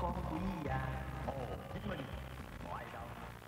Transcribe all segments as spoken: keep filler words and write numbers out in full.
có quý à. Ồ, chính mình ngoài đâu.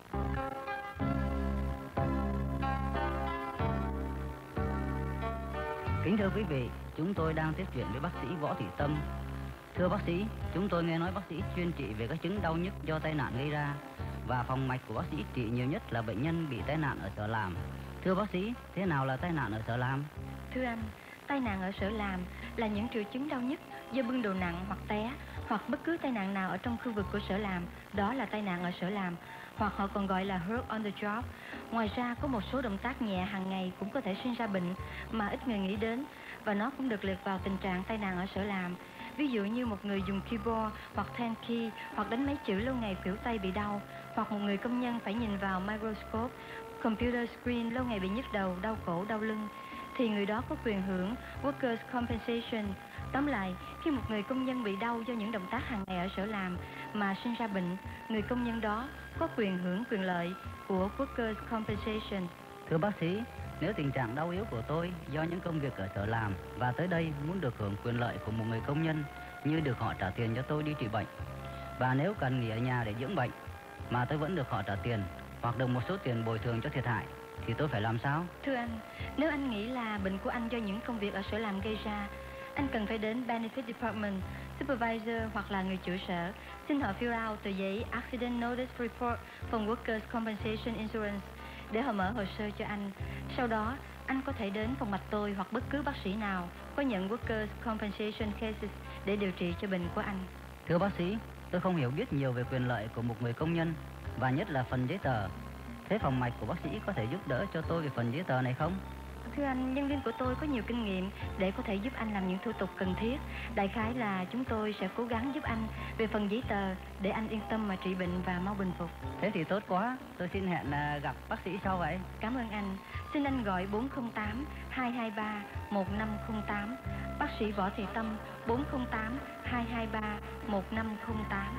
Kính thưa quý vị, chúng tôi đang tiếp chuyện với bác sĩ Võ Thị Tâm. Thưa bác sĩ, chúng tôi nghe nói bác sĩ chuyên trị về các chứng đau nhức do tai nạn gây ra, và phòng mạch của bác sĩ trị nhiều nhất là bệnh nhân bị tai nạn ở Sở Làm. Thưa bác sĩ, thế nào là tai nạn ở Sở Làm? Thưa anh, tai nạn ở Sở Làm là những triệu chứng đau nhức do bưng đồ nặng hoặc té, hoặc bất cứ tai nạn nào ở trong khu vực của Sở Làm, đó là tai nạn ở Sở Làm, hoặc họ còn gọi là hurt on the job. Ngoài ra, có một số động tác nhẹ hàng ngày cũng có thể sinh ra bệnh mà ít người nghĩ đến, và nó cũng được liệt vào tình trạng tai nạn ở Sở Làm. Ví dụ như một người dùng keyboard hoặc thanh key hoặc đánh máy chữ lâu ngày khuỷu tay bị đau, hoặc một người công nhân phải nhìn vào microscope, computer screen lâu ngày bị nhức đầu, đau cổ, đau lưng, thì người đó có quyền hưởng workers' compensation. Tóm lại, khi một người công nhân bị đau do những động tác hàng ngày ở Sở Làm mà sinh ra bệnh, người công nhân đó có quyền hưởng quyền lợi của workers' compensation. Thưa bác sĩ, nếu tình trạng đau yếu của tôi do những công việc ở Sở Làm và tới đây muốn được hưởng quyền lợi của một người công nhân như được họ trả tiền cho tôi đi trị bệnh, và nếu cần nghỉ ở nhà để dưỡng bệnh mà tôi vẫn được họ trả tiền hoặc được một số tiền bồi thường cho thiệt hại, thì tôi phải làm sao? Thưa anh, nếu anh nghĩ là bệnh của anh do những công việc ở Sở Làm gây ra, anh cần phải đến Benefit Department, Supervisor hoặc là người chủ sở, xin họ fill out tờ giấy Accident Notice Report from Workers' Compensation Insurance để họ mở hồ sơ cho anh. Sau đó, anh có thể đến phòng mạch tôi hoặc bất cứ bác sĩ nào có nhận Workers' Compensation Cases để điều trị cho bệnh của anh. Thưa bác sĩ, tôi không hiểu biết nhiều về quyền lợi của một người công nhân, và nhất là phần giấy tờ. Thế phòng mạch của bác sĩ có thể giúp đỡ cho tôi về phần giấy tờ này không? Thưa anh, nhân viên của tôi có nhiều kinh nghiệm để có thể giúp anh làm những thủ tục cần thiết. Đại khái là chúng tôi sẽ cố gắng giúp anh về phần giấy tờ để anh yên tâm mà trị bệnh và mau bình phục. Thế thì tốt quá, tôi xin hẹn uh, gặp bác sĩ sau vậy. Cảm ơn anh. Xin anh gọi bốn không tám hai hai ba một năm không tám. Bác sĩ Võ Thị Tâm, bốn không tám hai hai ba một năm không tám.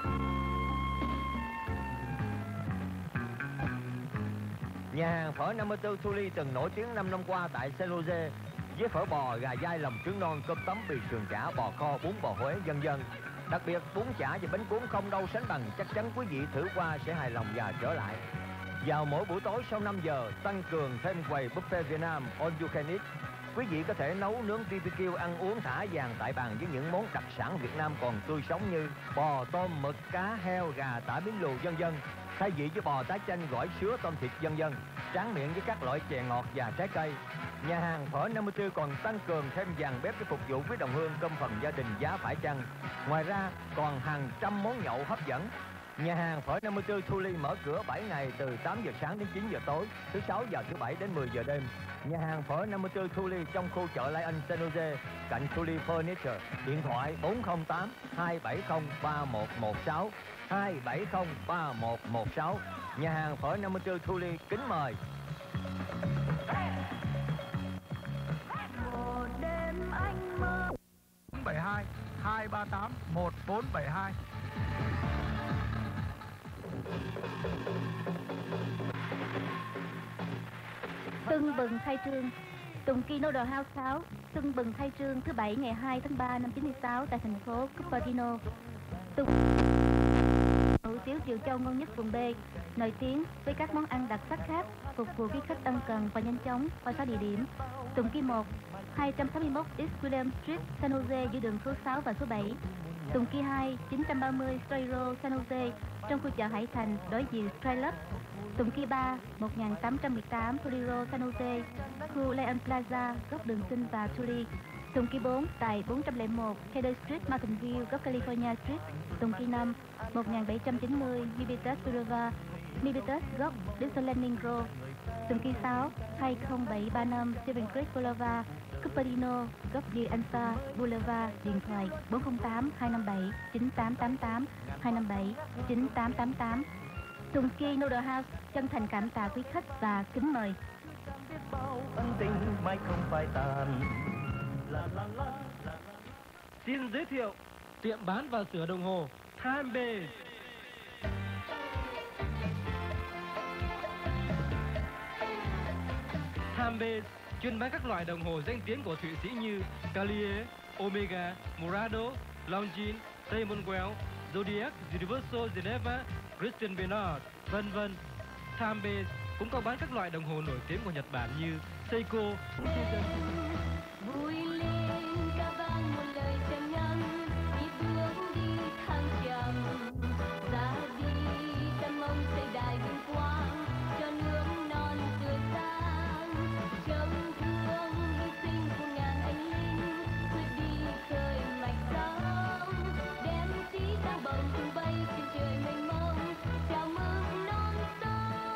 Nhà hàng phở năm mươi tư Thu Ly từng nổi tiếng năm năm qua tại Saint Jose với phở bò, gà dai, lòng trứng non, cơm tấm, bì sườn chả, bò kho, bún bò Huế, vân vân. Đặc biệt bún chả và bánh cuốn không đâu sánh bằng, chắc chắn quý vị thử qua sẽ hài lòng và trở lại. Vào mỗi buổi tối sau năm giờ, tăng cường thêm quầy buffet Việt Nam all you can eat. Quý vị có thể nấu nướng bê bê kiu, ăn uống thả vàng tại bàn với những món đặc sản Việt Nam còn tươi sống như bò, tôm, mực, cá, heo, gà, tả bím lù, vân vân. Thay vị với bò, tái chanh, gỏi, sứa, tôm thịt, vân vân. Tráng miệng với các loại chè ngọt và trái cây. Nhà hàng phở năm mươi tư còn tăng cường thêm dàn bếp để phục vụ với đồng hương, cơm phần gia đình giá phải chăng. Ngoài ra còn hàng trăm món nhậu hấp dẫn. Nhà hàng phở năm mươi tư Thu Ly mở cửa bảy ngày từ tám giờ sáng đến chín giờ tối, thứ sáu và thứ bảy đến mười giờ đêm. Nhà hàng phở năm mươi tư Thu Ly trong khu chợ Lai Anh Saint Jose, cạnh Thu Ly Furniture. Điện thoại bốn không tám hai bảy không ba một một sáu hai bảy không ba một một sáu. Nhà hàng phở năm mươi tư Thu Ly kính mời. Một đêm anh mơ bảy hai hai ba tám một bốn bảy hai. Tưng bừng khai trương. Tùng Kỳ Noodle House sáu tưng bừng khai trương thứ bảy ngày hai tháng ba năm chín mươi sáu tại thành phố Cupertino. Tùng nổi tiếng Triệu Châu ngon nhất vùng B, nổi tiếng với các món ăn đặc sắc khác, phục vụ quý khách ân cần và nhanh chóng. Qua sáu địa điểm: Tùng Kỳ một, hai trăm sáu mươi mốt East William Street, San Jose, giữa đường số sáu và số bảy. Tùng Kỳ hai, chín trăm ba mươi Stray Road, San Jose, trong khu chợ Hải Thành đối diện Skylab. Tùng Kỳ ba, một nghìn tám trăm mười tám Tully Road, San Jose, khu Lion Plaza, góc Đường Sinh và Tully. Tùng Kỳ bốn, tại bốn trăm lẻ một Cedar Street, Mountain View, góc California Street. Tùng Kỳ năm, một nghìn bảy trăm chín mươi Mibitas Boulevard, Mibitas, góc Dixon Landing Road. Tùng Kỳ sáu, hai không bảy ba năm Seven Creek Boulevard, Cupertino, góc Di Ansa Boulevard. Điện thoại bốn không tám hai năm bảy chín tám tám tám hai năm bảy chín tám tám tám. Tùng Kỳ Noodle House chân thành cảm tạ quý khách và kính mời. Ân tình mai không phai tàn. Xin giới thiệu tiệm bán và sửa đồng hồ Time Base. Time Base chuyên bán các loại đồng hồ danh tiếng của Thụy Sĩ như Cartier, Omega, Murado, Longines, Raymond Well, Zodiac, Universal Geneva, Christian Bernard, vân vân. Timebase cũng có bán các loại đồng hồ nổi tiếng của Nhật Bản như Seiko, vui lên ca vang một lời trầm ngâm đi bước đi thăng trầm ra đi tâm mong xây đài vinh quang cho nước non tươi sáng trong thương hy sinh của ngàn anh linh quyết đi khơi mạch sóng đem chí sang bồng tung bay trên trời mênh mông chào mừng non sông.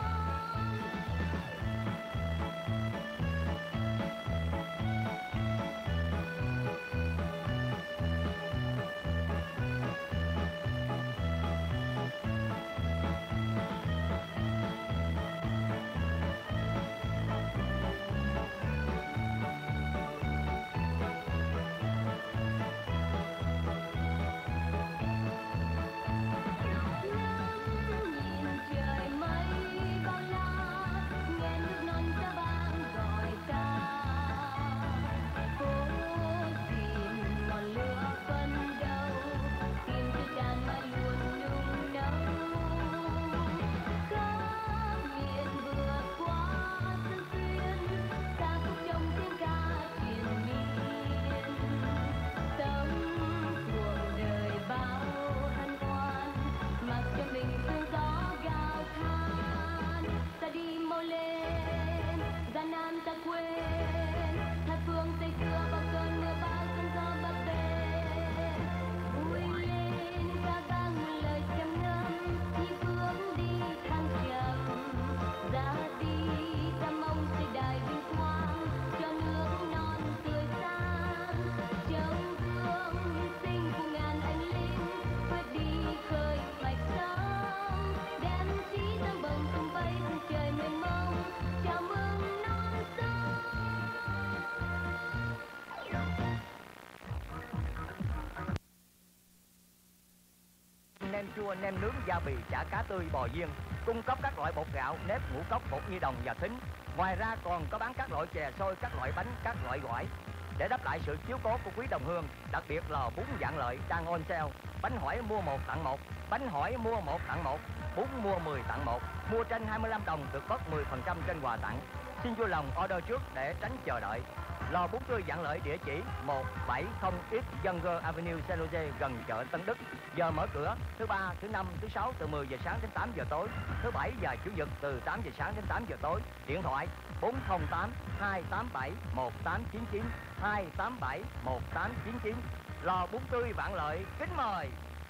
Nem chua, nem nướng, gia vị, chả cá tươi, bò viên, cung cấp các loại bột gạo, nếp, ngũ cốc, bột nhi đồng và thính. Ngoài ra còn có bán các loại chè xôi, các loại bánh, các loại gỏi. Để đáp lại sự chiếu cố của quý đồng hương, đặc biệt là bún Vạn Lợi đang on sale. Bánh hỏi mua một tặng một, bánh hỏi mua một tặng một, bún mua mười tặng một. Mua trên hai mươi lăm đồng được bớt mười phần trăm trên quà tặng. Xin vui lòng order trước để tránh chờ đợi. Lò bún tươi Vạn Lợi địa chỉ một bảy không X Younger Avenue, Saint Jose, gần chợ Tân Đức. Giờ mở cửa thứ ba, thứ năm, thứ sáu từ mười giờ sáng đến tám giờ tối, thứ bảy và chủ nhật từ tám giờ sáng đến tám giờ tối. Điện thoại bốn không tám hai tám bảy một tám chín chín, hai tám bảy một tám chín chín. Lò bún tươi Vạn Lợi kính mời.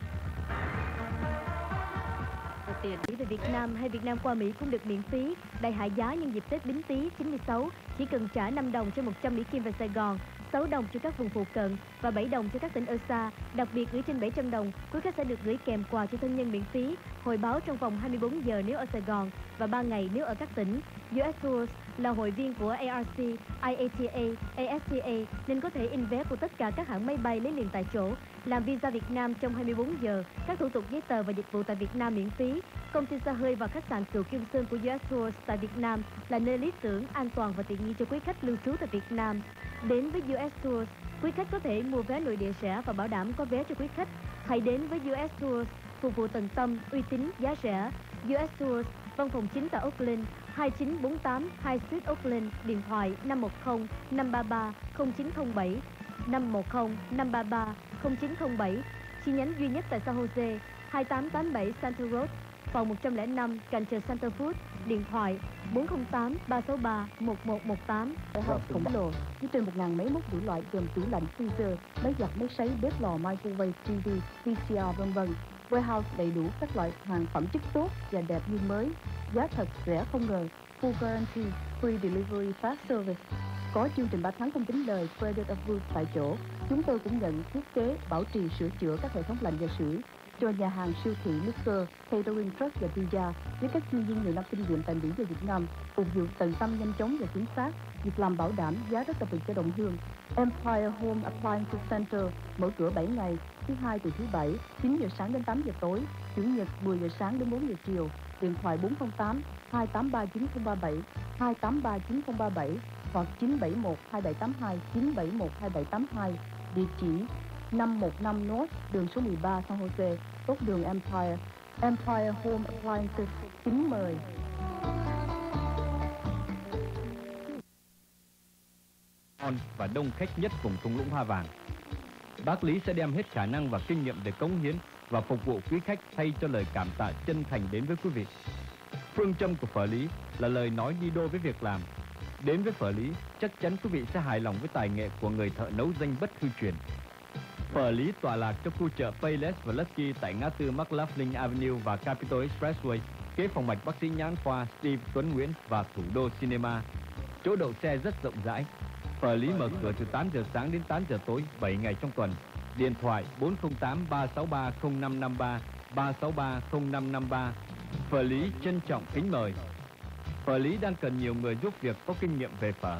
Tiền đi về Việt Nam hay Việt Nam qua Mỹ cũng được miễn phí. Đại hạ giá nhân dịp Tết Bính Tý chín mươi sáu, chỉ cần trả năm đồng cho một trăm Mỹ Kim về Sài Gòn, sáu đồng cho các vùng phụ cận và bảy đồng cho các tỉnh ở xa. Đặc biệt gửi trên bảy trăm đồng, quý khách sẽ được gửi kèm quà cho thân nhân miễn phí. Hồi báo trong vòng hai mươi bốn giờ nếu ở Sài Gòn và ba ngày nếu ở các tỉnh. u ét Tours là hội viên của a rờ xê, i a tê a, a ét tê a nên có thể in vé của tất cả các hãng máy bay lấy liền tại chỗ. Làm visa Việt Nam trong hai mươi bốn giờ, các thủ tục giấy tờ và dịch vụ tại Việt Nam miễn phí. Công ty xe hơi và khách sạn Cựu Kim Sơn của u ét Tours tại Việt Nam là nơi lý tưởng, an toàn và tiện nghi cho quý khách lưu trú tại Việt Nam. Đến với u ét Tours, quý khách có thể mua vé nội địa rẻ và bảo đảm có vé cho quý khách. Hãy đến với u ét Tours, phục vụ tận tâm, uy tín, giá rẻ. u ét Tours, văn phòng chính tại Oakland, hai chín bốn tám High Street, Oakland, điện thoại năm một không năm ba ba không chín không bảy, năm một không năm ba ba không chín không bảy. Chi nhánh duy nhất tại San Jose, hai tám tám bảy Center Road, phòng một trăm lẻ năm cạnh chợ Center Food, điện thoại bốn không tám ba sáu ba một một một tám. House khổng lồ với trên một ngàn máy móc đủ loại gồm tủ lạnh, freezer, máy giặt, máy sấy, bếp lò, microwave, ti vi, vê xê rờ, vân vân. Warehouse đầy đủ các loại hàng phẩm chất tốt và đẹp như mới, giá thật rẻ không ngờ, full guarantee, free delivery, fast service. Có chương trình ba tháng không tính lời, credit approved tại chỗ. Chúng tôi cũng nhận thiết kế, bảo trì, sửa chữa các hệ thống lạnh và sưởi cho nhà hàng, siêu thị, liquor, catering truck và pizza với các chuyên viên nhiều năm kinh nghiệm tại Mỹ và Việt Nam, phục vụ tận tâm, nhanh chóng và chính xác, việc làm bảo đảm, giá rất đặc biệt cho đồng hương. Empire Home Appliance Center mở cửa bảy ngày, thứ hai từ thứ bảy, chín giờ sáng đến tám giờ tối, chủ nhật mười giờ sáng đến bốn giờ chiều. Điện thoại bốn không tám hai tám ba chín không ba bảy, hai tám ba chín không ba bảy hoặc chín bảy một hai bảy tám hai, chín bảy một hai bảy tám hai. Địa chỉ năm một năm North, đường số mười ba San Jose, tốt đường Empire. Empire Home Appliances kính mời. Và đông khách nhất vùng thung lũng Hoa Vàng. Bác Lý sẽ đem hết khả năng và kinh nghiệm để cống hiến và phục vụ quý khách thay cho lời cảm tạ chân thành đến với quý vị. Phương châm của Phở Lý là lời nói đi đôi với việc làm. Đến với Phở Lý, chắc chắn quý vị sẽ hài lòng với tài nghệ của người thợ nấu danh bất hư truyền. Phở Lý tọa lạc trong khu chợ Payless và Lucky tại ngã tư McLaughlin Avenue và Capitol Expressway, kế phòng mạch bác sĩ nhãn khoa Steve Tuấn Nguyễn và Thủ đô Cinema. Chỗ đậu xe rất rộng rãi. Phở Lý mở cửa từ tám giờ sáng đến tám giờ tối, bảy ngày trong tuần. Điện thoại bốn không tám ba sáu ba không năm năm ba, ba sáu ba không năm năm ba. Phở Lý trân trọng kính mời. Phở Lý đang cần nhiều người giúp việc có kinh nghiệm về phở.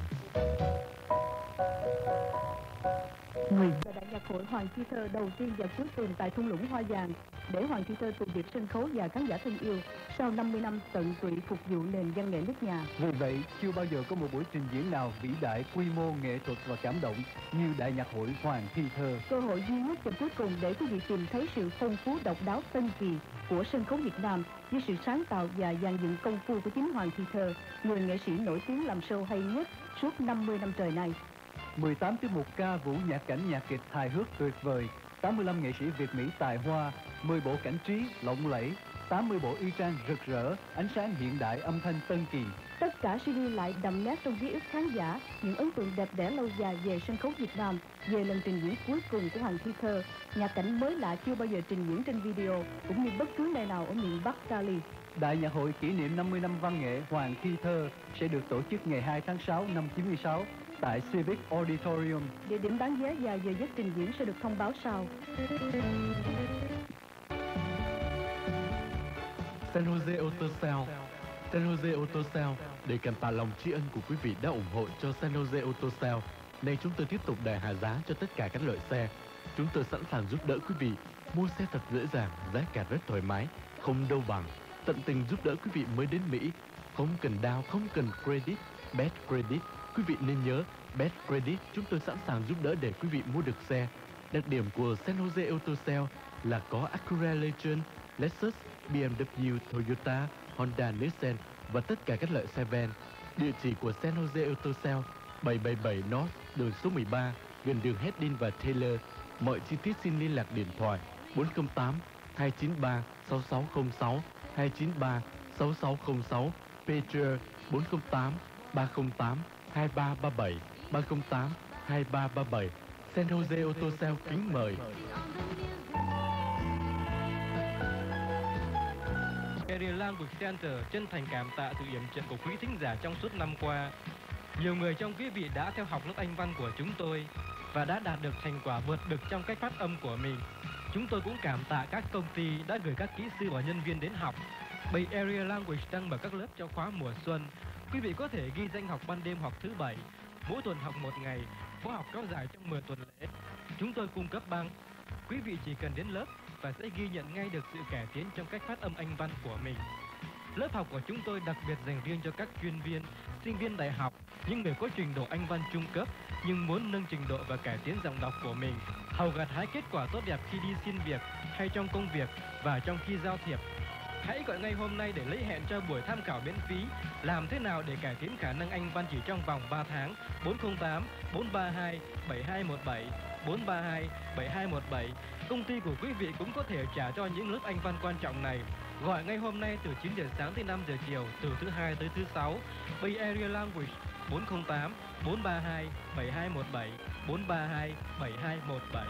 Người là đại nhạc hội Hoàng Chi Thơ đầu tiên vào cuối tuần tại thung lũng Hoa Vàng để Hoàng Chi Thơ từ biệt sân khấu và khán giả thân yêu sau năm mươi năm tận tụy phục vụ nền văn nghệ nước nhà. Vì vậy, chưa bao giờ có một buổi trình diễn nào vĩ đại, quy mô, nghệ thuật và cảm động như đại nhạc hội Hoàng Chi Thơ. Cơ hội duy nhất vào cuối cùng để quý vị tìm thấy sự phong phú độc đáo tân kỳ của sân khấu Việt Nam với sự sáng tạo và dàn dựng công phu của chính Hoàng Chi Thơ, người nghệ sĩ nổi tiếng làm show hay nhất suốt năm mươi năm trời này. mười tám tiết mục ca vũ, nhạc cảnh, nhạc kịch hài hước tuyệt vời, tám mươi lăm nghệ sĩ Việt Mỹ tài hoa, mười bộ cảnh trí lộng lẫy, tám mươi bộ y trang rực rỡ, ánh sáng hiện đại, âm thanh tân kỳ. Tất cả sẽ ghi lại đậm nét trong ký ức khán giả những ấn tượng đẹp đẽ lâu dài về sân khấu Việt Nam, về lần trình diễn cuối cùng của Hoàng Chi Thơ, nhạc cảnh mới lạ chưa bao giờ trình diễn trên video, cũng như bất cứ nơi nào ở miền Bắc Cali. Đại nhạc hội kỷ niệm năm mươi năm văn nghệ Hoàng Chi Thơ sẽ được tổ chức ngày hai tháng sáu năm chín mươi sáu tại Civic Auditorium. Địa điểm bán vé và giờ giấc trình diễn sẽ được thông báo sau. San Jose Auto Sale. San Jose Auto Sale để cảm tạ lòng tri ân của quý vị đã ủng hộ cho San Jose Auto Sale. Nay chúng tôi tiếp tục đẩy hạ giá cho tất cả các loại xe. Chúng tôi sẵn sàng giúp đỡ quý vị mua xe thật dễ dàng, giá cả rất thoải mái, không đâu bằng. Tận tình giúp đỡ quý vị mới đến Mỹ, không cần down, không cần credit, bad credit. Quý vị nên nhớ, bad credit chúng tôi sẵn sàng giúp đỡ để quý vị mua được xe. Đặc điểm của San Jose Auto Sale là có Acura Legend, Lexus, bê em vê, Toyota, Honda, Nissan và tất cả các loại xe van. Địa chỉ của San Jose Auto Sale bảy bảy bảy North, đường số mười ba, gần đường Hedin và Taylor. Mọi chi tiết xin liên lạc điện thoại bốn không tám hai chín ba sáu sáu không sáu, hai chín ba sáu sáu không sáu, Pager bốn không tám ba không tám hai ba ba bảy, ba không tám hai ba ba bảy. San Jose Auto Sale kính mời. Area Language Center chân thành cảm tạ sự yểm trợ của quý thính giả trong suốt năm qua. Nhiều người trong quý vị đã theo học lớp Anh văn của chúng tôi và đã đạt được thành quả vượt bậc trong cách phát âm của mình. Chúng tôi cũng cảm tạ các công ty đã gửi các kỹ sư và nhân viên đến học. Bay Area Language đang mở các lớp cho khóa mùa xuân. Quý vị có thể ghi danh học ban đêm hoặc thứ bảy. Mỗi tuần học một ngày, khóa học kéo dài trong mười tuần lễ. Chúng tôi cung cấp băng. Quý vị chỉ cần đến lớp và sẽ ghi nhận ngay được sự cải tiến trong cách phát âm Anh văn của mình. Lớp học của chúng tôi đặc biệt dành riêng cho các chuyên viên, sinh viên đại học, những người có trình độ Anh văn trung cấp nhưng muốn nâng trình độ và cải tiến giọng đọc của mình, hầu gặt hái kết quả tốt đẹp khi đi xin việc hay trong công việc và trong khi giao thiệp. Hãy gọi ngay hôm nay để lấy hẹn cho buổi tham khảo miễn phí. Làm thế nào để cải tiến khả năng Anh văn chỉ trong vòng ba tháng? bốn không tám bốn ba hai bảy hai một bảy, bốn ba hai bảy hai một bảy. Công ty của quý vị cũng có thể trả cho những lớp Anh văn quan trọng này. Gọi ngay hôm nay từ chín giờ sáng tới năm giờ chiều, từ thứ hai tới thứ sáu. Bay Area Language bốn không tám bốn ba hai bảy hai một bảy, bốn ba hai bảy hai một bảy.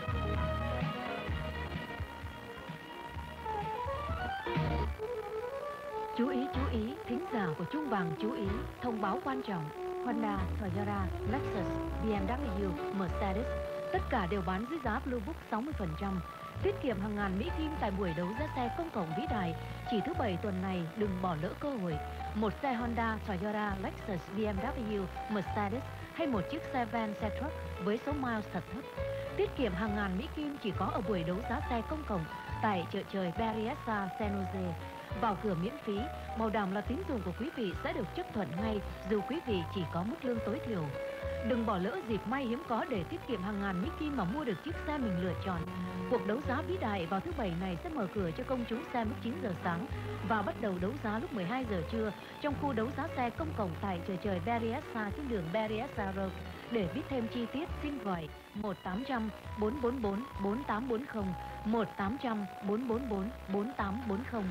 Chú ý, chú ý, thính giả của Chuông Vàng chú ý, thông báo quan trọng. Honda, Toyota, Lexus, bê em vê, Mercedes, tất cả đều bán dưới giá Blue Book sáu mươi phần trăm. Tiết kiệm hàng ngàn Mỹ Kim tại buổi đấu giá xe công cộng vĩ đại. Chỉ thứ bảy tuần này, đừng bỏ lỡ cơ hội. Một xe Honda, Toyota, Lexus, bê em vê, Mercedes hay một chiếc xe van, xe truck với số miles thật thấp. Tiết kiệm hàng ngàn Mỹ Kim chỉ có ở buổi đấu giá xe công cộng tại chợ trời Berryessa, San Jose. Vào cửa miễn phí, bảo đảm là tín dụng của quý vị sẽ được chấp thuận ngay dù quý vị chỉ có mức lương tối thiểu. Đừng bỏ lỡ dịp may hiếm có để tiết kiệm hàng ngàn Mickey mà mua được chiếc xe mình lựa chọn. Cuộc đấu giá vĩ đại vào thứ Bảy này sẽ mở cửa cho công chúng xe lúc chín giờ sáng và bắt đầu đấu giá lúc mười hai giờ trưa trong khu đấu giá xe công cộng tại chợ trời Berryessa trên đường Berryessa Road. Để biết thêm chi tiết xin gọi một tám trăm bốn bốn bốn bốn tám bốn không, một tám trăm bốn bốn bốn bốn tám bốn không.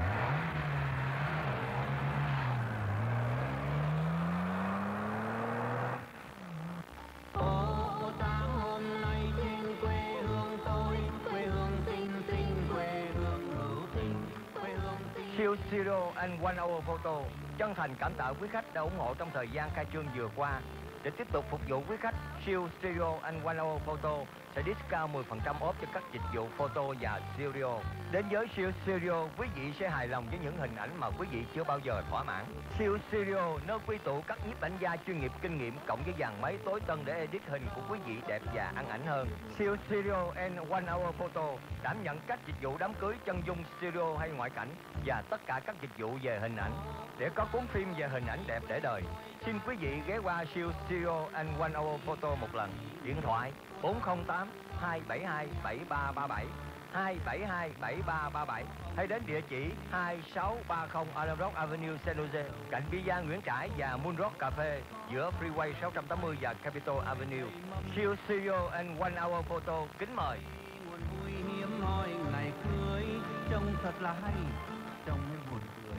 Siêu Studio and One Hour Photo chân thành cảm tạ quý khách đã ủng hộ trong thời gian khai trương vừa qua. Để tiếp tục phục vụ quý khách, Siêu Studio and One Hour Photo sẽ discount mười phần trăm off cho các dịch vụ photo và studio. Đến với Siêu Studio, quý vị sẽ hài lòng với những hình ảnh mà quý vị chưa bao giờ thỏa mãn. Siêu Studio nơi quy tụ các nhiếp ảnh gia chuyên nghiệp kinh nghiệm cộng với dàn máy tối tân để edit hình của quý vị đẹp và ăn ảnh hơn. Siêu Studio and One Hour Photo đảm nhận các dịch vụ đám cưới, chân dung, studio hay ngoại cảnh và tất cả các dịch vụ về hình ảnh. Để có cuốn phim về hình ảnh đẹp để đời, xin quý vị ghé qua Siêu Studio and One Hour Photo một lần. Điện thoại bốn không tám hai bảy hai bảy ba ba bảy, hai bảy hai bảy ba ba bảy hay đến địa chỉ hai sáu ba không Adam Rock Avenue, San Jose, cạnh Villa Nguyễn Trãi và Moon Rock Cafe giữa Freeway sáu trăm tám mươi và Capitol Avenue. Siêu Studio and One Hour Photo kính mời. Vui hiếm hoi ngày cưới trông thật là hay, trông buồn cười.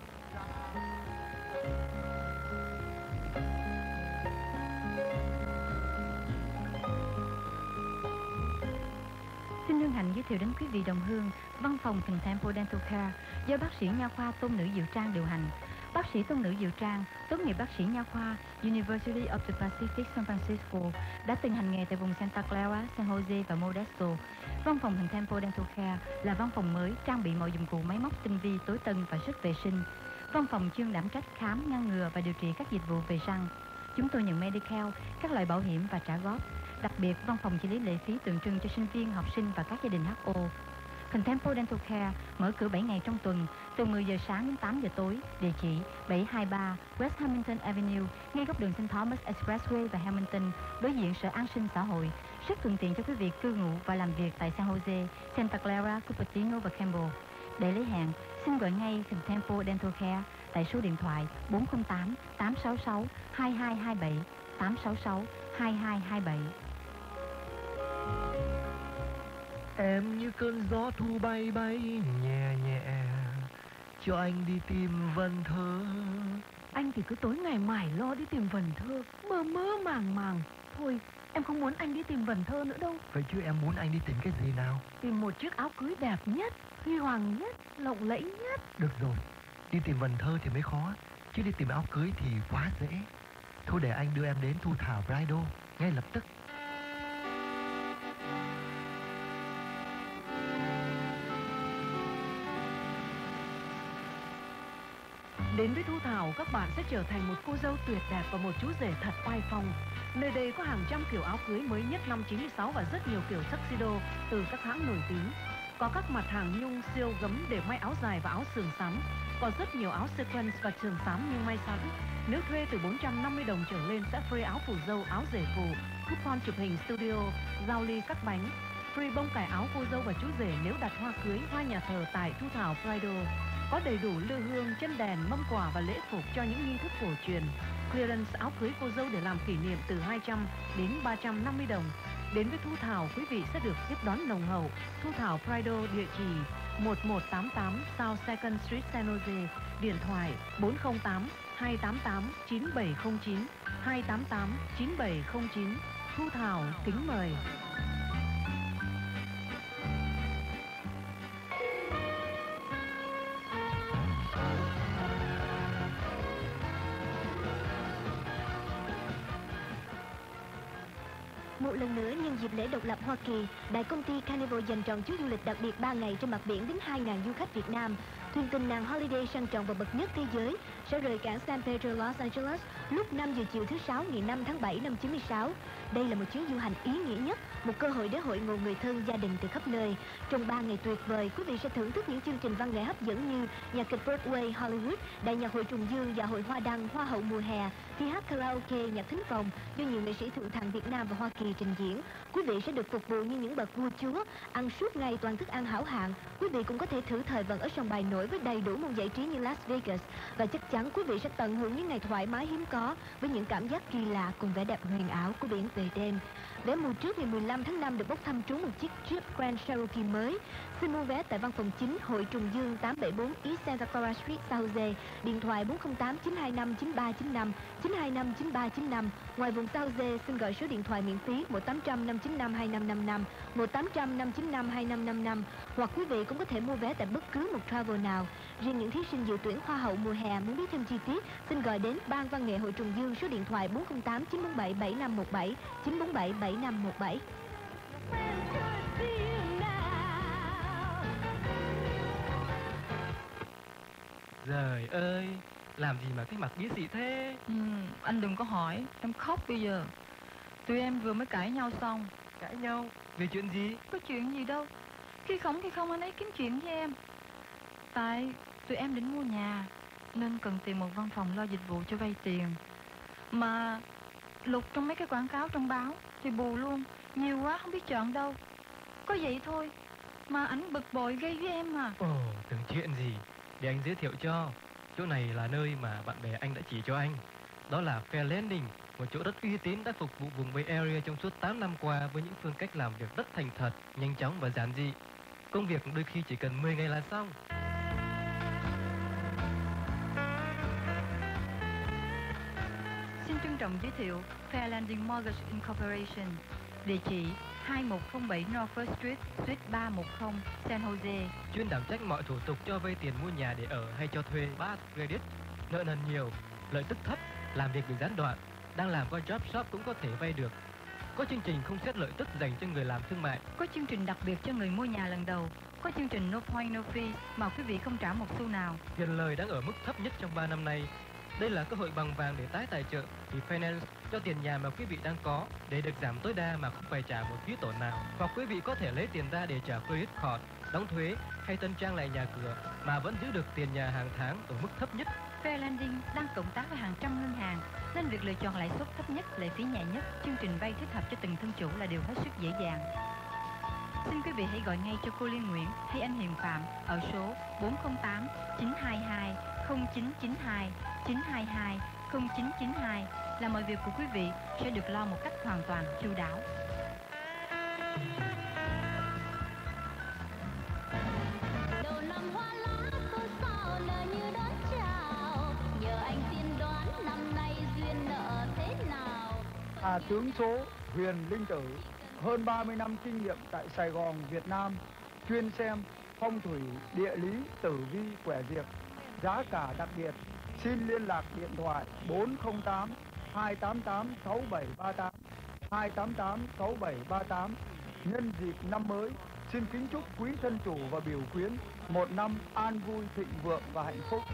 Xin hân hạnh giới thiệu đến quý vị đồng hương văn phòng Contempo Dental Care do bác sĩ nha khoa Tôn Nữ Diệu Trang điều hành. Bác sĩ Tôn Nữ Diệu Trang tốt nghiệp bác sĩ nha khoa University of the Pacific San Francisco, đã từng hành nghề tại vùng Santa Clara, San Jose và Modesto. Văn phòng Contempo Dental Care là văn phòng mới trang bị mọi dụng cụ máy móc tinh vi, tối tân và rất vệ sinh. Văn phòng chuyên đảm trách khám, ngăn ngừa và điều trị các dịch vụ về răng. Chúng tôi nhận Medicare, các loại bảo hiểm và trả góp. Đặc biệt, văn phòng chỉ lấy lệ phí tượng trưng cho sinh viên, học sinh và các gia đình hát o. Contempo Dental Care mở cửa bảy ngày trong tuần, từ mười giờ sáng đến tám giờ tối. Địa chỉ bảy hai ba West Hamilton Avenue, ngay góc đường Saint Thomas Expressway và Hamilton, đối diện Sở An sinh Xã hội. Rất thuận tiện cho quý vị cư ngụ và làm việc tại San Jose, Santa Clara, Cupertino và Campbell. Để lấy hẹn, xin gọi ngay Contempo Dental Care tại số điện thoại bốn không tám tám sáu sáu hai hai hai bảy, tám sáu sáu hai hai hai bảy. Em như cơn gió thu bay bay nhẹ nhẹ, cho anh đi tìm vần thơ. Anh thì cứ tối ngày mải lo đi tìm vần thơ, mơ mơ màng màng. Thôi, em không muốn anh đi tìm vần thơ nữa đâu. Vậy chứ em muốn anh đi tìm cái gì nào? Tìm một chiếc áo cưới đẹp nhất, huy hoàng nhất, lộng lẫy nhất. Được rồi, đi tìm vần thơ thì mới khó, chứ đi tìm áo cưới thì quá dễ. Thôi để anh đưa em đến Thu Thảo Bridal ngay lập tức. Đến với Thu Thảo, các bạn sẽ trở thành một cô dâu tuyệt đẹp và một chú rể thật oai phong. Nơi đây có hàng trăm kiểu áo cưới mới nhất năm chín mươi sáu và rất nhiều kiểu tuxedo từ các hãng nổi tiếng. Có các mặt hàng nhung siêu gấm để may áo dài và áo sườn xám. Còn rất nhiều áo sequence và sườn xám nhưng may sẵn. Nếu thuê từ bốn trăm năm mươi đồng trở lên sẽ free áo phủ dâu, áo rể phủ, coupon chụp hình studio, giao ly cắt bánh, free bông cải áo cô dâu và chú rể nếu đặt hoa cưới, hoa nhà thờ tại Thu Thảo Bridal. Có đầy đủ lư hương, chân đèn, mâm quà và lễ phục cho những nghi thức cổ truyền. Clearance áo cưới cô dâu để làm kỷ niệm từ hai trăm đến ba trăm năm mươi đồng. Đến với Thu Thảo, quý vị sẽ được tiếp đón nồng hậu. Thu Thảo Bridal, địa chỉ một một tám tám South Second Street, San Jose. Điện thoại bốn không tám hai tám tám chín bảy không chín, hai tám tám chín bảy không chín. Thu Thảo kính mời. Một lần nữa, nhân dịp lễ độc lập Hoa Kỳ, đại công ty Carnival dành trọn chuyến du lịch đặc biệt ba ngày trên mặt biển đến hai nghìn du khách Việt Nam. Thuyền tình nàng Holiday sang trọng và bậc nhất thế giới sẽ rời cảng San Pedro, Los Angeles lúc năm giờ chiều thứ Sáu ngày năm tháng bảy năm chín mươi sáu. Đây là một chuyến du hành ý nghĩa nhất, một cơ hội để hội ngộ người thân, gia đình từ khắp nơi. Trong ba ngày tuyệt vời, quý vị sẽ thưởng thức những chương trình văn nghệ hấp dẫn như nhạc kịch Broadway, Hollywood, đại nhạc hội Trùng Dương và hội Hoa Đăng, Hoa hậu mùa hè, thi hát karaoke, nhạc thính phòng do nhiều nghệ sĩ thượng thặng Việt Nam và Hoa Kỳ trình diễn. Quý vị sẽ được phục vụ như những bậc vua chúa, ăn suốt ngày toàn thức ăn hảo hạng. Quý vị cũng có thể thử thời vận ở sòng bài nổi với đầy đủ môn giải trí như Las Vegas, và chắc chắn quý vị sẽ tận hưởng những ngày thoải mái hiếm có với những cảm giác kỳ lạ cùng vẻ đẹp huyền ảo của biển về đêm. Vé mua trước ngày mười lăm tháng năm được bốc thăm trúng một chiếc Jeep Grand Cherokee mới. Xin mua vé tại văn phòng chính hội Trùng Dương tám bảy bốn East Santa Clara Street, San Jose, điện thoại bốn không tám chín hai năm chín ba chín năm, chín hai năm chín ba chín năm. Ngoài vùng San Jose, xin gọi số điện thoại miễn phí một tám trăm năm chín năm hai năm năm năm, một tám trăm năm chín năm hai năm năm năm, hoặc quý vị cũng có thể mua vé tại bất cứ một travel nào. Riêng những thí sinh dự tuyển Hoa hậu mùa hè muốn biết thêm chi tiết, xin gọi đến Ban Văn nghệ hội Trùng Dương số điện thoại bốn không tám chín bốn bảy bảy năm một bảy, chín bốn bảy bảy năm một bảy. Trời ơi, làm gì mà cái mặt bí xị thế? Ừ, anh đừng có hỏi, em khóc bây giờ. Tụi em vừa mới cãi nhau xong. Cãi nhau? Về chuyện gì? Có chuyện gì đâu. Khi không khi không anh ấy kiếm chuyện với em. Tại tụi em định mua nhà nên cần tìm một văn phòng lo dịch vụ cho vay tiền. Mà lục trong mấy cái quảng cáo trong báo thì bù luôn, nhiều quá không biết chọn đâu. Có vậy thôi mà ảnh bực bội gây với em mà. Ồ, tưởng chuyện gì. Để anh giới thiệu cho. Chỗ này là nơi mà bạn bè anh đã chỉ cho anh. Đó là Fair Landing, một chỗ rất uy tín đã phục vụ vùng Bay Area trong suốt tám năm qua với những phương cách làm việc rất thành thật, nhanh chóng và giản dị. Công việc đôi khi chỉ cần mười ngày là xong. Xin trân trọng giới thiệu Fair Landing Mortgage Incorporation, địa chỉ hai một không bảy Norfolk Street, Suite ba một không, San Jose. Chuyên đảm trách mọi thủ tục cho vay tiền mua nhà để ở hay cho thuê, bad credit, nợ nần nhiều, lợi tức thấp, làm việc bị gián đoạn, đang làm qua job shop cũng có thể vay được. Có chương trình không xét lợi tức dành cho người làm thương mại. Có chương trình đặc biệt cho người mua nhà lần đầu. Có chương trình no point no fee mà quý vị không trả một xu nào. Tiền lời đang ở mức thấp nhất trong ba năm nay. Đây là cơ hội bằng vàng để tái tài trợ refinance cho tiền nhà mà quý vị đang có để được giảm tối đa mà không phải trả một phí tổn nào. Hoặc quý vị có thể lấy tiền ra để trả credit card, đóng thuế hay tân trang lại nhà cửa mà vẫn giữ được tiền nhà hàng tháng ở mức thấp nhất. Fair Landing đang cộng tác với hàng trăm ngân hàng nên việc lựa chọn lãi suất thấp nhất, lệ phí nhẹ nhất, chương trình vay thích hợp cho từng thân chủ là điều hết sức dễ dàng. Xin quý vị hãy gọi ngay cho cô Liên Nguyễn hay anh Hiền Phạm ở số bốn không tám chín hai hai không chín chín hai, chín hai hai không chín chín hai là mọi việc của quý vị sẽ được lo một cách hoàn toàn chu đáo. Đầu năm hoa lá xôn xao lời như đón chào, nhờ anh tiên đoán năm nay duyên nợ thế nào. À, tướng số Huyền Linh Tử, hơn ba mươi năm kinh nghiệm tại Sài Gòn, Việt Nam, chuyên xem phong thủy, địa lý, tử vi, quẻ diệt, giá cả đặc biệt. Xin liên lạc điện thoại bốn không tám hai tám tám sáu bảy ba tám, hai tám tám sáu bảy ba tám. Nhân dịp năm mới, xin kính chúc quý thân chủ và biểu quyến một năm an vui, thịnh vượng và hạnh phúc.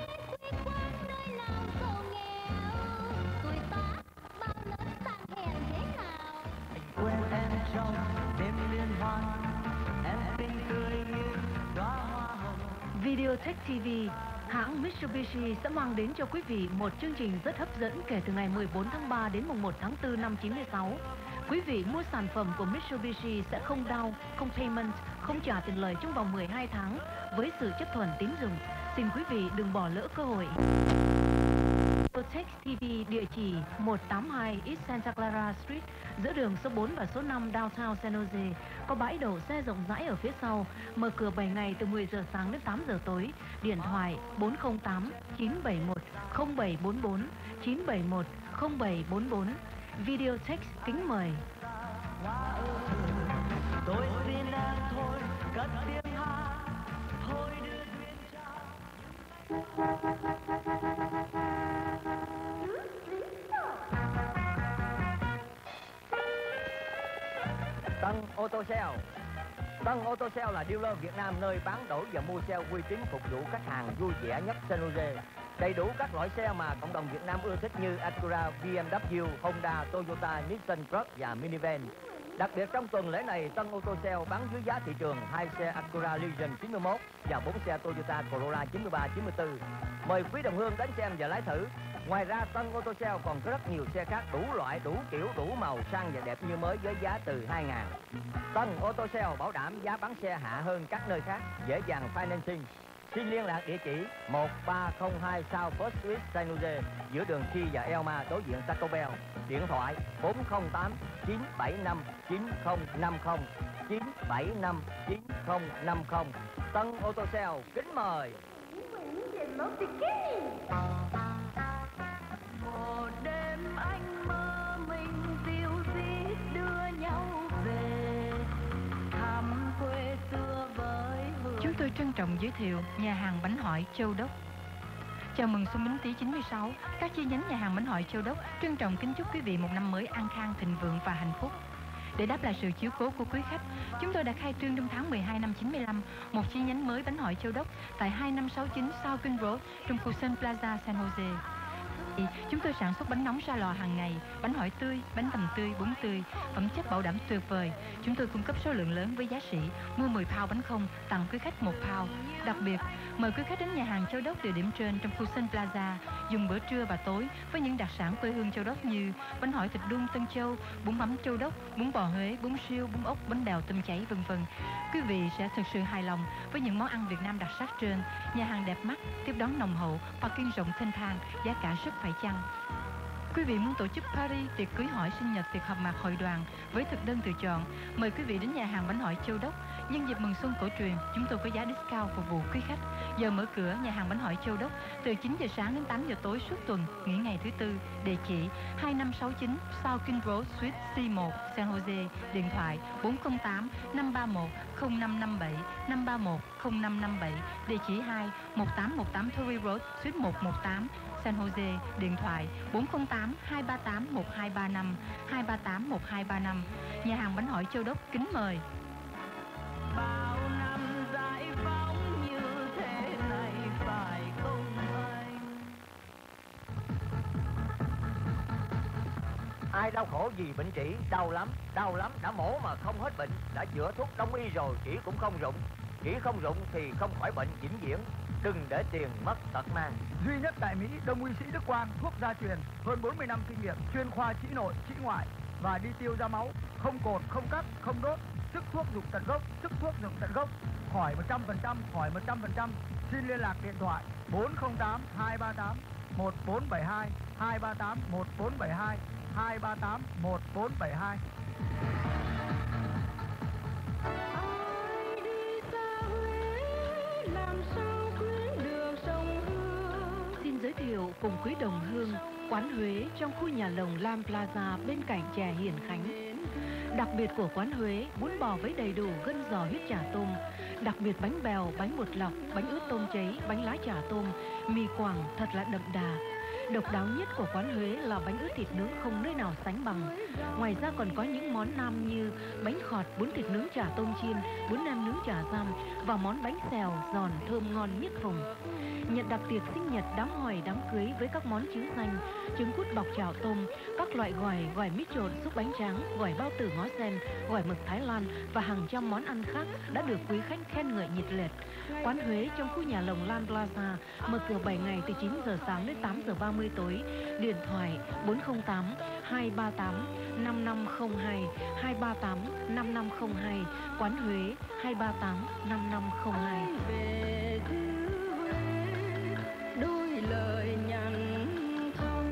Quên em trong đêm liên hoan, em xinh tươi như đóa hoa hồng. Videotech ti vi, hãng Mitsubishi sẽ mang đến cho quý vị một chương trình rất hấp dẫn kể từ ngày mười bốn tháng ba đến mùng một tháng tư năm chín mươi sáu. Quý vị mua sản phẩm của Mitsubishi sẽ không down, không payment, không trả tiền lời trong vòng mười hai tháng với sự chấp thuận tín dụng. Xin quý vị đừng bỏ lỡ cơ hội. Videotech ti vi địa chỉ một tám hai East Santa Clara Street, giữa đường số bốn và số năm downtown San Jose. Có bãi đậu xe rộng rãi ở phía sau, mở cửa bảy ngày từ mười giờ sáng đến tám giờ tối. Điện thoại bốn không tám chín bảy một không bảy bốn bốn, chín bảy một không bảy bốn bốn. Videotech kính mời. Tôi xin em thôi cất tiếng hát, thôi đưa duyên trao. Tân Ô tô Sale. Tân Ô tô Sale là dealer Việt Nam nơi bán đổi và mua xe uy tín phục vụ khách hàng vui vẻ nhất San Jose. Đầy đủ các loại xe mà cộng đồng Việt Nam ưa thích như Acura, bê em vê, Honda, Toyota, Nissan Truck và minivan. Đặc biệt trong tuần lễ này, Tân Auto Sale bán dưới giá thị trường hai xe Acura Legion chín mươi mốt và bốn xe Toyota Corolla chín mươi ba, chín mươi tư. Mời quý đồng hương đến xem và lái thử. Ngoài ra, Tân Auto Sale còn có rất nhiều xe khác đủ loại, đủ kiểu, đủ màu, sang và đẹp như mới với giá từ hai ngàn. Tân Auto Sale bảo đảm giá bán xe hạ hơn các nơi khác, dễ dàng financing. Xin liên lạc địa chỉ một ba không hai South First Street, San Jose, giữa đường Chi và Elma đối diện Taco Bell. Điện thoại bốn không tám chín bảy năm chín không năm không, chín bảy năm chín không năm không. Tân Auto Sale kính mời. Một đêm anh mơ mình dịu dít đưa nhau về thăm quê xưa với hương. Chúng tôi trân trọng giới thiệu nhà hàng bánh hỏi Châu Đốc. Chào mừng Xuân Bính Tý chín mươi sáu. Các chi nhánh nhà hàng bánh hỏi Châu Đốc trân trọng kính chúc quý vị một năm mới an khang, thịnh vượng và hạnh phúc. Để đáp lại sự chiếu cố của quý khách, chúng tôi đã khai trương trong tháng mười hai năm chín mươi lăm một chi nhánh mới bánh hỏi Châu Đốc tại hai năm sáu chín South King Road trong khu Sun Plaza, San Jose. Chúng tôi sản xuất bánh nóng ra lò hàng ngày, bánh hỏi tươi, bánh tằm tươi, bún tươi, phẩm chất bảo đảm tuyệt vời. Chúng tôi cung cấp số lượng lớn với giá sỉ, mua mười pound bánh không, tặng quý khách một pound. Đặc biệt, mời quý khách đến nhà hàng Châu Đốc địa điểm trên trong khu Sun Plaza, dùng bữa trưa và tối với những đặc sản quê hương Châu Đốc như bánh hỏi thịt đun Tân Châu, bún mắm Châu Đốc, bún bò Huế, bún siêu, bún ốc, bánh bèo tôm cháy, vân vân. Quý vị sẽ thực sự hài lòng với những món ăn Việt Nam đặc sắc trên. Nhà hàng đẹp mắt, tiếp đón nồng hậu, parking rộng thênh thang, giá cả rất phải chăng. Quý vị muốn tổ chức party, tiệc cưới hỏi, sinh nhật, tiệc họp mặt hội đoàn với thực đơn tự chọn, mời quý vị đến nhà hàng bánh hỏi Châu Đốc. Nhân dịp mừng xuân cổ truyền, chúng tôi có giá discount phục vụ quý khách. Giờ mở cửa nhà hàng bánh hỏi Châu Đốc từ chín giờ sáng đến tám giờ tối suốt tuần, nghỉ ngày thứ tư. Địa chỉ hai năm sáu chín South King Road, Suite C một, San Jose. Điện thoại bốn không tám năm ba một không năm năm bảy, năm ba một không năm năm bảy. Địa chỉ hai một tám một tám Torrey Road, Suite một một tám, San Jose. Điện thoại bốn không tám hai ba tám một hai ba năm, hai ba tám một hai ba năm. Nhà hàng bánh hỏi Châu Đốc kính mời. Bao năm giải phóng như thế này phải không anh? Ai đau khổ vì bệnh trĩ, đau lắm, đau lắm, đã mổ mà không hết bệnh, đã chữa thuốc đông y rồi, chỉ cũng không rụng. Chỉ không rụng thì không khỏi bệnh vĩnh viễn. Đừng để tiền mất tật mang. Duy nhất tại Mỹ, Đông y sĩ Đức Quang, thuốc gia truyền, hơn bốn mươi năm kinh nghiệm, chuyên khoa chỉ nội, chỉ ngoại và đi tiêu ra máu, không cột, không cắt, không đốt, sức thuốc dùng tận gốc, sức thuốc dùng tận gốc, khỏi một trăm phần trăm, khỏi một trăm phần trăm. Xin liên lạc điện thoại bốn không tám hai ba tám một bốn bảy hai, hai ba tám một bốn bảy hai, hai ba tám một bốn bảy hai. Xin giới thiệu cùng quý đồng hương quán Huế trong khu nhà lồng Lam Plaza bên cạnh chè Hiền Khánh. Đặc biệt của quán Huế, bún bò với đầy đủ gân giò huyết chả tôm. Đặc biệt bánh bèo, bánh bột lọc, bánh ướt tôm cháy, bánh lá chả tôm, mì Quảng thật là đậm đà. Độc đáo nhất của quán Huế là bánh ướt thịt nướng không nơi nào sánh bằng. Ngoài ra còn có những món nam như bánh khọt, bún thịt nướng chả tôm chiên, bún nem nướng chả giam và món bánh xèo giòn thơm ngon nhất vùng. Nhận đặc tiệc sinh nhật, đám hỏi, đám cưới với các món trứng xanh, trứng cút bọc chảo tôm, các loại gỏi, gỏi mít trộn, xúc bánh tráng, gỏi bao tử ngó sen, gỏi mực Thái Lan và hàng trăm món ăn khác đã được quý khách khen ngợi nhiệt liệt. Quán Huế trong khu nhà lồng Lam Plaza mở cửa bảy ngày từ chín giờ sáng đến tám giờ ba mươi tối. Điện thoại bốn không tám hai ba tám năm năm không hai, hai ba tám năm năm không hai. Quán Huế hai ba tám năm năm không hai. Về xứ Huế đôi lời nhắn thông.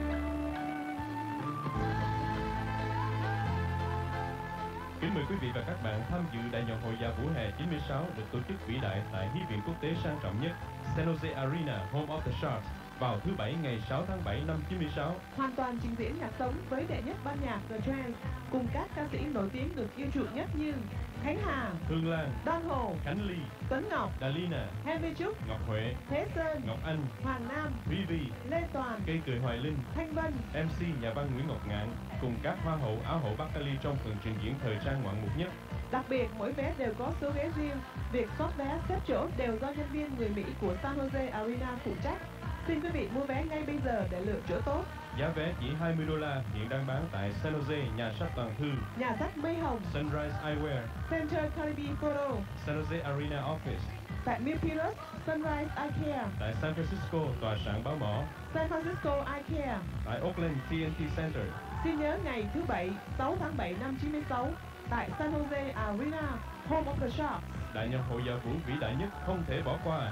Kính mời quý vị và các bạn tham dự đại nhạc hội dạ vũ hè chín mươi sáu được tổ chức vĩ đại tại Hy viện quốc tế sang trọng nhất San Jose Arena, Home of the Sharks vào thứ Bảy ngày sáu tháng bảy năm chín mươi sáu. Hoàn toàn trình diễn nhạc sống với đệ nhất ban nhạc The Jazz cùng các ca sĩ nổi tiếng được yêu chuộng nhất như Khánh Hà, Hương Lan, Đoan Hồ, Khánh Ly, Tuấn Ngọc, Dalina, Henry Trúc, Ngọc Huệ, Thế Sơn, Ngọc Anh, Hoàng Nam, Vivi, Lê Toàn, Cây Cười Hoài Linh, Thanh Vân, em xê nhà văn Nguyễn Ngọc Ngạn cùng các hoa hậu áo hậu Bắc Cali trong phần trình diễn thời trang ngoạn mục nhất. Đặc biệt, mỗi vé đều có số ghế riêng. Việc swap vé, xếp chỗ đều do nhân viên người Mỹ của San Jose Arena phụ trách. Xin quý vị mua vé ngay bây giờ để lựa chỗ tốt. Giá vé chỉ hai mươi đô la, hiện đang bán tại San Jose, nhà sách Toàn Thư, nhà sách Mây Hồng, Sunrise Eyewear, Center Caribbean Photo, San Jose Arena Office, tại Milpitas, Sunrise Eye Care, tại San Francisco, tòa soạn Báo Mỏ, San Francisco Eye Care, tại Oakland T N T Center. Xin nhớ ngày thứ Bảy, sáu tháng bảy năm chín mươi sáu, tại San Jose Arena, Home of the Sharks. Đại nhạc hội dạ vũ vĩ đại nhất không thể bỏ qua.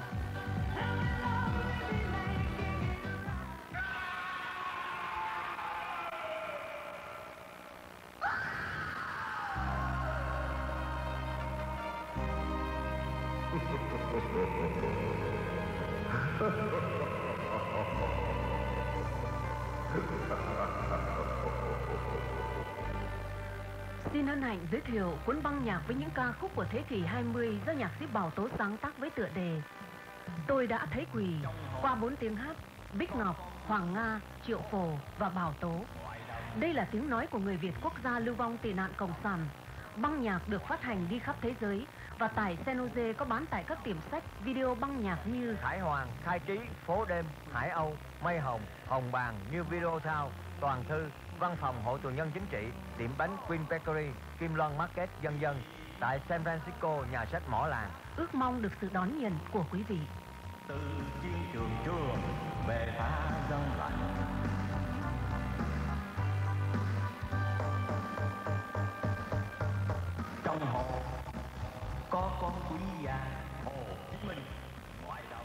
Xin hân hạnh giới thiệu cuốn băng nhạc với những ca khúc của thế kỷ hai mươi do nhạc sĩ Bảo Tố sáng tác với tựa đề Tôi đã thấy quỷ qua bốn tiếng hát Bích Ngọc, Hoàng Nga, Triệu Phổ và Bảo Tố. Đây là tiếng nói của người Việt quốc gia lưu vong tị nạn cộng sản. Băng nhạc được phát hành đi khắp thế giới và tại San Jose có bán tại các tiệm sách video băng nhạc như Hải Hoàng, Khai Trí, Phố Đêm, Hải Âu, Mây Hồng, Hồng Bàng, New Video Town, Toàn Thư, Văn phòng Hội tù nhân chính trị, tiệm bánh Queen Bakery, Kim Loan Market, vân vân. Tại San Francisco, nhà sách Mỏ Làng. Ước mong được sự đón nhận của quý vị. Từ chiến trường trường về phá dân lạnh, trong hồ có con quý già Hồ Chí Minh ngoại đạo.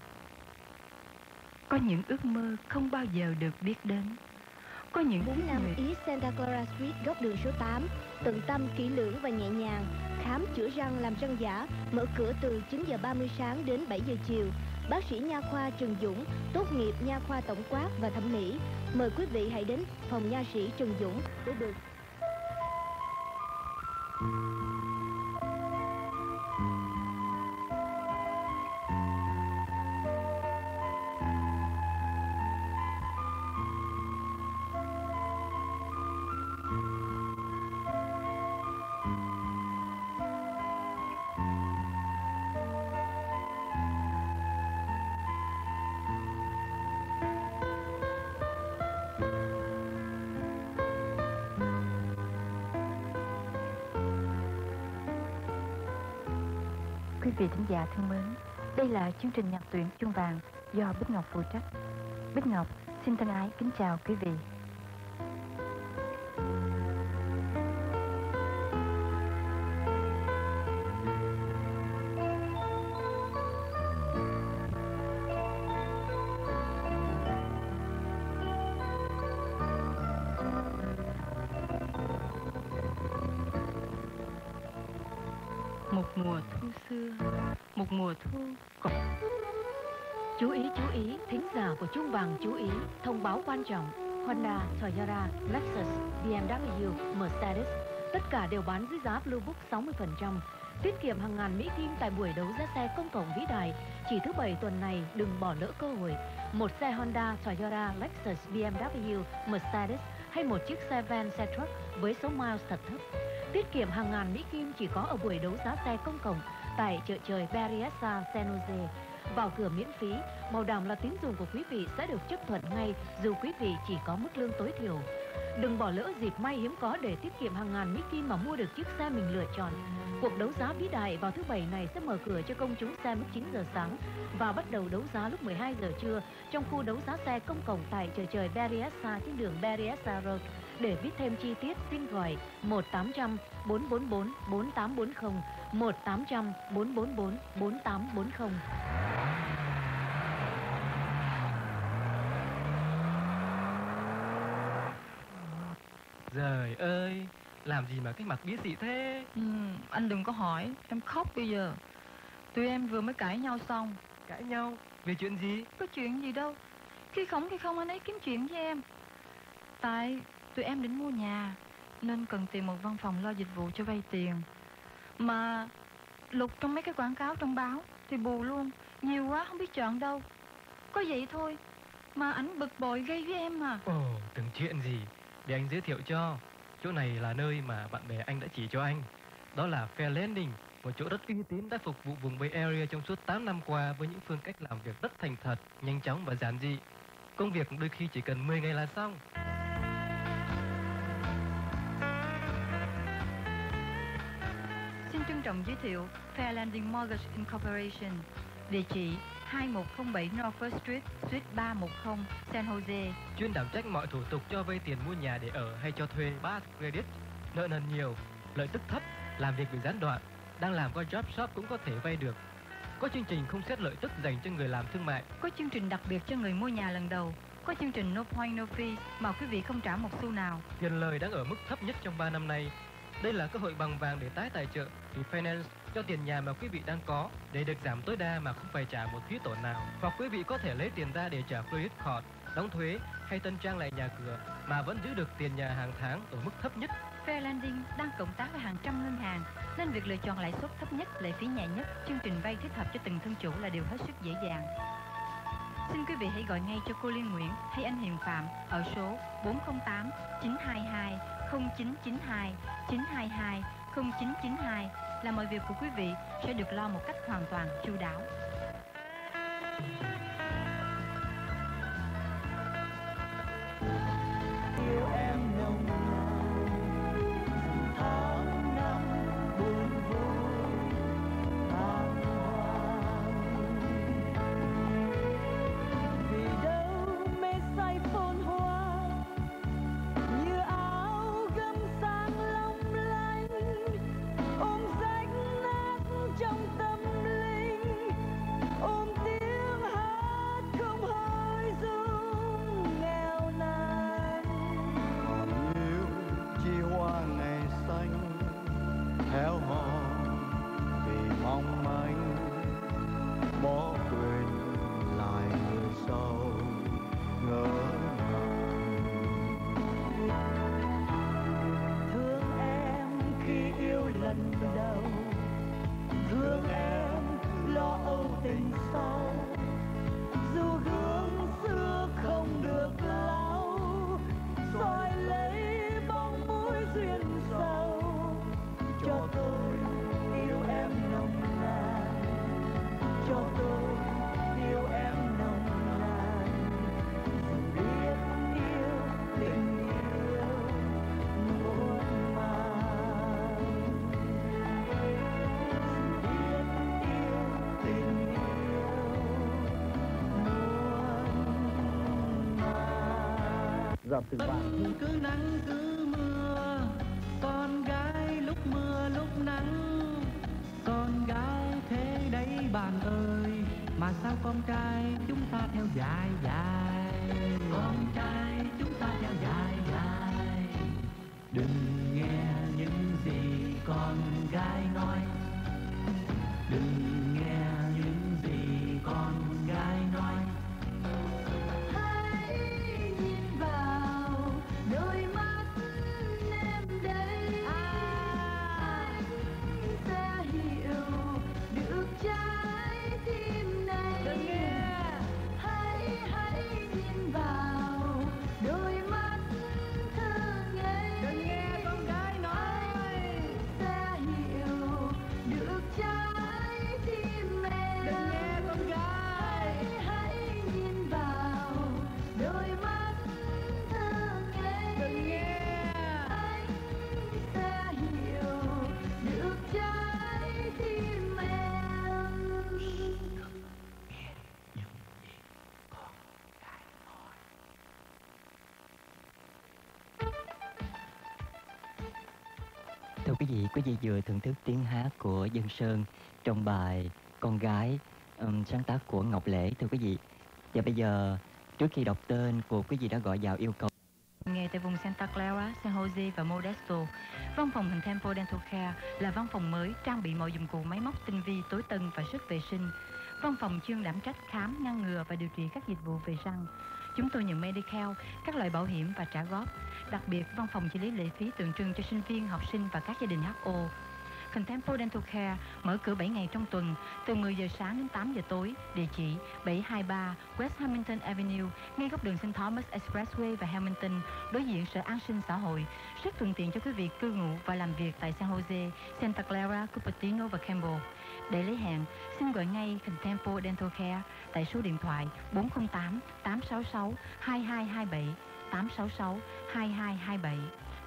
Có những ước mơ không bao giờ được biết đến. Có những bốn năm East Santa Clara Street, góc đường số tám, tận tâm, kỹ lưỡng và nhẹ nhàng, khám chữa răng, làm răng giả, mở cửa từ chín giờ ba mươi sáng đến bảy giờ chiều. Bác sĩ nha khoa Trần Dũng, tốt nghiệp nha khoa tổng quát và thẩm mỹ. Mời quý vị hãy đến phòng nha sĩ Trần Dũng để được Quý vị thính giả thân mến, đây là chương trình nhạc tuyển chuông vàng do Bích Ngọc phụ trách. Bích Ngọc xin thân ái kính chào quý vị. Một mùa thu xưa, một mùa thu còn... Chú ý, chú ý, thính giả của chuông vàng chú ý, thông báo quan trọng. Honda, Toyota, Lexus, B M W, Mercedes, tất cả đều bán dưới giá Blue Book sáu mươi phần trăm. Tiết kiệm hàng ngàn Mỹ Kim tại buổi đấu giá xe công cộng vĩ đại. Chỉ thứ Bảy tuần này, đừng bỏ lỡ cơ hội. Một xe Honda, Toyota, Lexus, B M W, Mercedes hay một chiếc xe van, xe truck với số miles thật thấp. Tiết kiệm hàng ngàn Mỹ Kim chỉ có ở buổi đấu giá xe công cộng tại chợ trời Berryessa, San Jose. Vào cửa miễn phí, bảo đảm là tín dụng của quý vị sẽ được chấp thuận ngay dù quý vị chỉ có mức lương tối thiểu. Đừng bỏ lỡ dịp may hiếm có để tiết kiệm hàng ngàn Mỹ Kim mà mua được chiếc xe mình lựa chọn. Cuộc đấu giá vĩ đại vào thứ Bảy này sẽ mở cửa cho công chúng xe lúc chín giờ sáng và bắt đầu đấu giá lúc mười hai giờ trưa trong khu đấu giá xe công cộng tại chợ trời Berryessa trên đường Berryessa Road. Để biết thêm chi tiết, xin gọi một tám trăm bốn bốn bốn bốn tám bốn không, một tám trăm bốn bốn bốn bốn tám bốn không. Trời ơi, làm gì mà cái mặt bí xị thế? Ừ, anh đừng có hỏi, em khóc bây giờ. Tụi em vừa mới cãi nhau xong. Cãi nhau? Về chuyện gì? Có chuyện gì đâu. Khi không khi không anh ấy kiếm chuyện với em. Tại tụi em định mua nhà nên cần tìm một văn phòng lo dịch vụ cho vay tiền. Mà lục trong mấy cái quảng cáo trong báo thì bù luôn, nhiều quá không biết chọn đâu. Có vậy thôi mà ảnh bực bội gây với em mà. Ồ, từng chuyện gì. Để anh giới thiệu cho. Chỗ này là nơi mà bạn bè anh đã chỉ cho anh. đó là Fair Landing, một chỗ rất uy tín đã phục vụ vùng Bay Area trong suốt tám năm qua với những phương cách làm việc rất thành thật, nhanh chóng và giản dị. Công việc đôi khi chỉ cần mười ngày là xong. Xin trân trọng giới thiệu Fair Landing Mortgage Incorporation, địa chỉ hai một không bảy North First Street, Suite ba một không, San Jose. Chuyên đảm trách mọi thủ tục cho vay tiền mua nhà để ở hay cho thuê, bad credit, nợ nần nhiều, lợi tức thấp, làm việc bị gián đoạn, đang làm qua job shop cũng có thể vay được. Có chương trình không xét lợi tức dành cho người làm thương mại. Có chương trình đặc biệt cho người mua nhà lần đầu. Có chương trình no point no fee mà quý vị không trả một xu nào. Tiền lời đang ở mức thấp nhất trong ba năm nay. Đây là cơ hội bằng vàng để tái tài trợ, refinance cho tiền nhà mà quý vị đang có để được giảm tối đa mà không phải trả một phí tổn nào. Hoặc quý vị có thể lấy tiền ra để trả credit card, đóng thuế hay tân trang lại nhà cửa mà vẫn giữ được tiền nhà hàng tháng ở mức thấp nhất. Fair Landing đang cộng tác với hàng trăm ngân hàng nên việc lựa chọn lãi suất thấp nhất, lệ phí nhẹ nhất, chương trình vay thích hợp cho từng thân chủ là điều hết sức dễ dàng. Xin quý vị hãy gọi ngay cho cô Liên Nguyễn hay anh Hiền Phạm ở số bốn không tám chín hai hai không chín chín hai chín hai hai không chín chín hai là mọi việc của quý vị sẽ được lo một cách hoàn toàn chu đáo. Yêu em nồng nàn tháng năm buồn vui bàng hoàng, vì đâu mê say phồn hoa như áo gấm sáng long lanh, ôm rách nát trong tâm linh, ôm tiếng hát không hơi rung nghèo nàn. Còn yêu chi hoa ngày xanh héo hon vì mong manh, bỏ quên lại người sau ngỡ ngàng. Thương em khi yêu lần đầu, thương em lo âu tình sau, dù gương xưa không được lau, soi lấy bóng mũi duyên sâu. Cho tôi yêu em nồng nàn, cho tôi yêu em nồng nàn, dù biết yêu tình yêu muôn màng, dù biết yêu tình yêu muôn màng. Gặp từ bạn Cứ nắng cứ mưa, con gái lúc mưa lúc nắng, con gái thế đấy bạn ơi, mà sao con trai chúng ta theo dài dài, con trai chúng ta theo dài dài. Đừng nghe những gì con gái nói, đừng nghe những gì con gái nói. Hãy nhìn vào đôi mắt em đây, anh sẽ hiểu được trái tim này. Hãy hãy nhìn vào đôi mắt thơ ngây, con gái nói anh sẽ hiểu được trái tim em. Con gái hãy nhìn vào đôi mắt thơ ngây, anh sẽ hiểu được trái tim em. Thưa quý vị, quý vị vừa thưởng thức tiếng hát của Dân Sơn trong bài Con Gái, um, sáng tác của Ngọc Lễ, thưa quý vị. Và bây giờ, trước khi đọc tên của quý vị đã gọi vào yêu cầu Nghề tại vùng Santa Clara, San Jose và Modesto. Văn phòng hình Tempo Dental Care là văn phòng mới trang bị mọi dụng cụ máy móc tinh vi, tối tân và rất vệ sinh. Văn phòng chuyên đảm trách khám, ngăn ngừa và điều trị các dịch vụ về răng. Chúng tôi nhận Medicare, các loại bảo hiểm và trả góp. Đặc biệt, văn phòng chỉ lấy lệ phí tượng trưng cho sinh viên, học sinh và các gia đình hát o. Contempo Dental Care mở cửa bảy ngày trong tuần từ mười giờ sáng đến tám giờ tối. Địa chỉ bảy hai ba West Hamilton Avenue, ngay góc đường Saint Thomas Expressway và Hamilton, đối diện Sở An sinh Xã hội. Rất thuận tiện cho quý vị cư ngụ và làm việc tại San Jose, Santa Clara, Cupertino và Campbell. Để lấy hẹn, xin gọi ngay Contempo Dental Care tại số điện thoại bốn không tám tám sáu sáu hai hai hai bảy, tám sáu sáu hai hai hai bảy.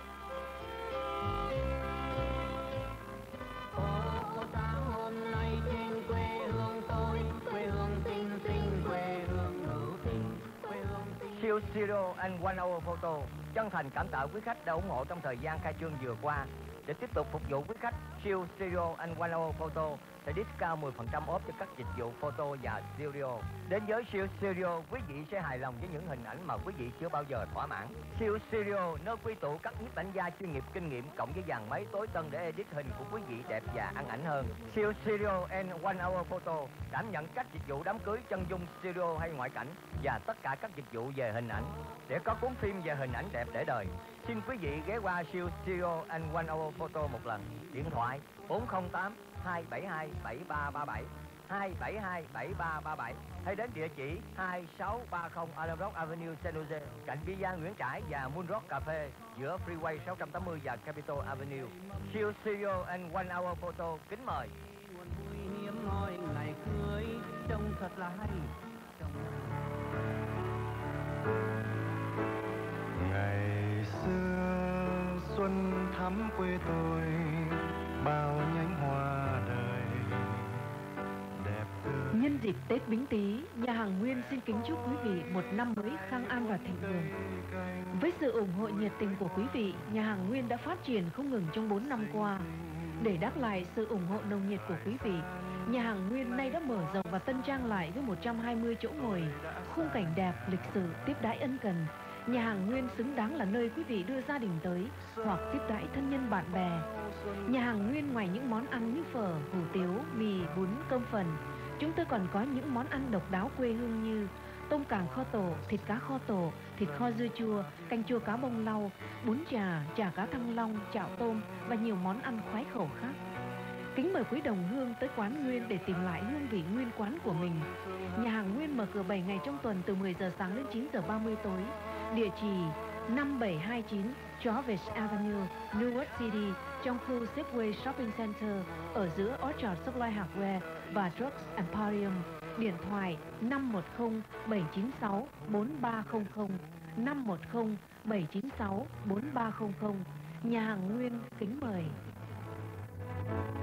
Siêu Studio and One Hour Photo chân thành cảm tạ quý khách đã ủng hộ trong thời gian khai trương vừa qua. Để tiếp tục phục vụ quý khách, Siêu Studio and One Hour Photo sẽ discount mười phần trăm off cho các dịch vụ photo và studio. Đến với Siêu Studio, quý vị sẽ hài lòng với những hình ảnh mà quý vị chưa bao giờ thỏa mãn. Siêu Studio nơi quy tụ các nhiếp ảnh gia chuyên nghiệp kinh nghiệm cộng với dàn máy tối tân để edit hình của quý vị đẹp và ăn ảnh hơn. Siêu Studio and One Hour Photo đảm nhận các dịch vụ đám cưới, chân dung, studio hay ngoại cảnh và tất cả các dịch vụ về hình ảnh. Để có cuốn phim về hình ảnh đẹp để đời, xin quý vị ghé qua Siêu Studio and One Hour Photo một lần. Điện thoại bốn không tám hai bảy hai bảy ba ba bảy, hai bảy hai bảy ba ba bảy hay đến địa chỉ hai sáu ba không Allen Rock Avenue, San Jose, cạnh Villa Nguyễn Trãi và Moon Rock Cafe giữa Freeway sáu trăm tám mươi và Capitol Avenue. Siêu Studio and One Hour Photo kính mời. Hiếm hoi ngày cưới trông thật là hay. Ngày xưa xuân thắm quê tôi, bao nhánh hoa đời đẹp tươi. Nhân dịp Tết Bính Tý, nhà hàng Nguyên xin kính chúc quý vị một năm mới khang an và thịnh vượng. Với sự ủng hộ nhiệt tình của quý vị, nhà hàng Nguyên đã phát triển không ngừng trong bốn năm qua. Để đáp lại sự ủng hộ nồng nhiệt của quý vị, nhà hàng Nguyên nay đã mở rộng và tân trang lại với một trăm hai mươi chỗ ngồi, khung cảnh đẹp, lịch sự, tiếp đãi ân cần. Nhà hàng Nguyên xứng đáng là nơi quý vị đưa gia đình tới hoặc tiếp đãi thân nhân bạn bè. Nhà hàng Nguyên ngoài những món ăn như phở, hủ tiếu, mì, bún, cơm phần, chúng tôi còn có những món ăn độc đáo quê hương như tôm càng kho tổ, thịt cá kho tổ, thịt kho dưa chua, canh chua cá bông lau, bún chả, chả cá thăng long, chảo tôm và nhiều món ăn khoái khẩu khác. Kính mời quý đồng hương tới quán Nguyên để tìm lại hương vị nguyên quán của mình. Nhà hàng Nguyên mở cửa bảy ngày trong tuần từ mười giờ sáng đến chín giờ ba mươi tối. Địa chỉ năm bảy hai chín Jarvis Avenue, Newark City, trong khu Safeway Shopping Center ở giữa Orchard Supply Hardware và Drugs Emporium. Điện thoại năm một không bảy chín sáu bốn ba không không, năm một không bảy chín sáu bốn ba không không. Nhà hàng Nguyên kính mời.